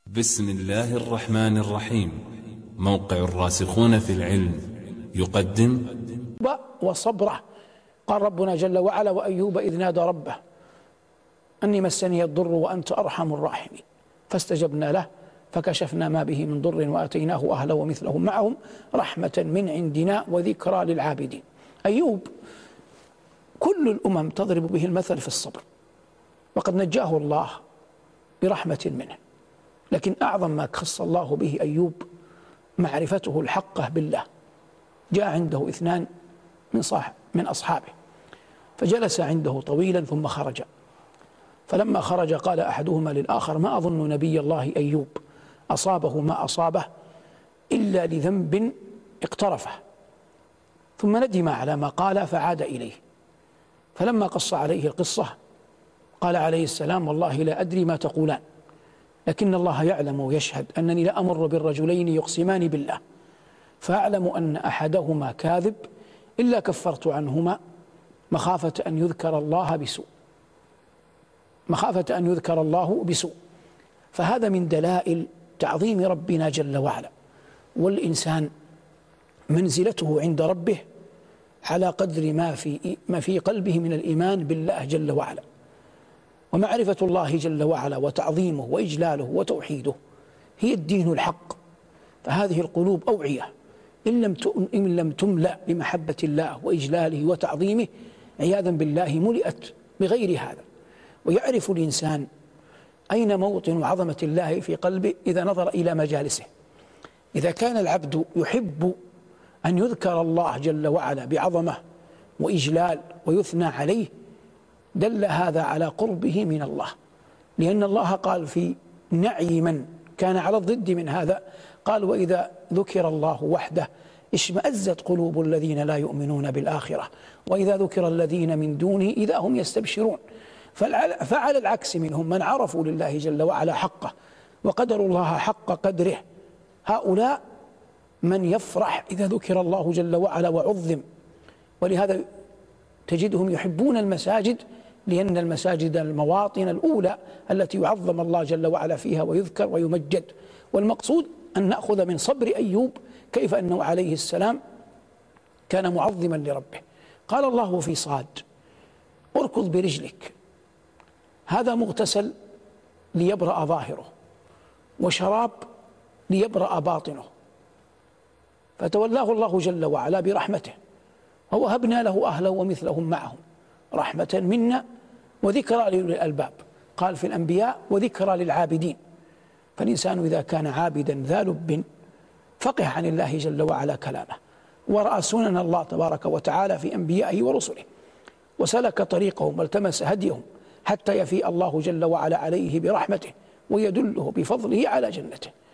بسم الله الرحمن الرحيم. موقع الراسخون في العلم يقدم وصبره. قال ربنا جل وعلا: وأيوب إذ نادى ربه أني مسني الضر وأنت أرحم الراحمين فاستجبنا له فكشفنا ما به من ضر وآتيناه أهله ومثلهم معهم رحمة من عندنا وذكرى للعابدين. أيوب كل الأمم تضرب به المثل في الصبر، وقد نجاه الله برحمة منه، لكن أعظم ما خص الله به أيوب معرفته الحقة بالله. جاء عنده اثنان من أصحابه فجلس عنده طويلا ثم خرج، فلما خرج قال أحدهما للآخر: ما أظن نبي الله أيوب أصابه ما أصابه إلا لذنب اقترفه، ثم ندم على ما قال فعاد إليه. فلما قص عليه القصة قال عليه السلام: والله لا أدري ما تقولان، لكن الله يعلم ويشهد أنني لأمر بالرجلين يقسمان بالله فأعلم أن أحدهما كاذب إلا كفرت عنهما مخافة أن يذكر الله بسوء. فهذا من دلائل تعظيم ربنا جل وعلا، والإنسان منزلته عند ربه على قدر ما في قلبه من الإيمان بالله جل وعلا. ومعرفة الله جل وعلا وتعظيمه وإجلاله وتوحيده هي الدين الحق. فهذه القلوب أوعية إن لم تملأ بمحبة الله وإجلاله وتعظيمه عياذا بالله ملئت بغير هذا. ويعرف الإنسان أين موطن عظمة الله في قلبه إذا نظر إلى مجالسه. إذا كان العبد يحب أن يذكر الله جل وعلا بعظمة وإجلال ويثنى عليه دل هذا على قربه من الله، لأن الله قال في نعي من كان على الضد من هذا، قال: وإذا ذكر الله وحده اشمأزت قلوب الذين لا يؤمنون بالآخرة وإذا ذكر الذين من دونه إذا هم يستبشرون. فعلى العكس منهم من عرفوا لله جل وعلا حقه وقدروا الله حق قدره، هؤلاء من يفرح إذا ذكر الله جل وعلا وعظم. ولهذا تجدهم يحبون المساجد، لأن المساجد المواطن الأولى التي يعظم الله جل وعلا فيها ويذكر ويمجد. والمقصود أن نأخذ من صبر أيوب كيف أنه عليه السلام كان معظما لربه. قال الله في صاد: اركض برجلك، هذا مغتسل ليبرأ ظاهره وشراب ليبرأ باطنه، فتولاه الله جل وعلا برحمته ووهبنا له أهله ومثلهم معهم رحمة منا وذكرى لأولي الألباب. قال في الأنبياء: وذكرى للعابدين. فالإنسان إذا كان عابدا ذا لب فقه عن الله جل وعلا كلامه، ورأى سنن الله تبارك وتعالى في أنبيائه ورسله، وسلك طريقهم والتمس هديهم حتى يفيء الله جل وعلا عليه برحمته ويدله بفضله على جنته.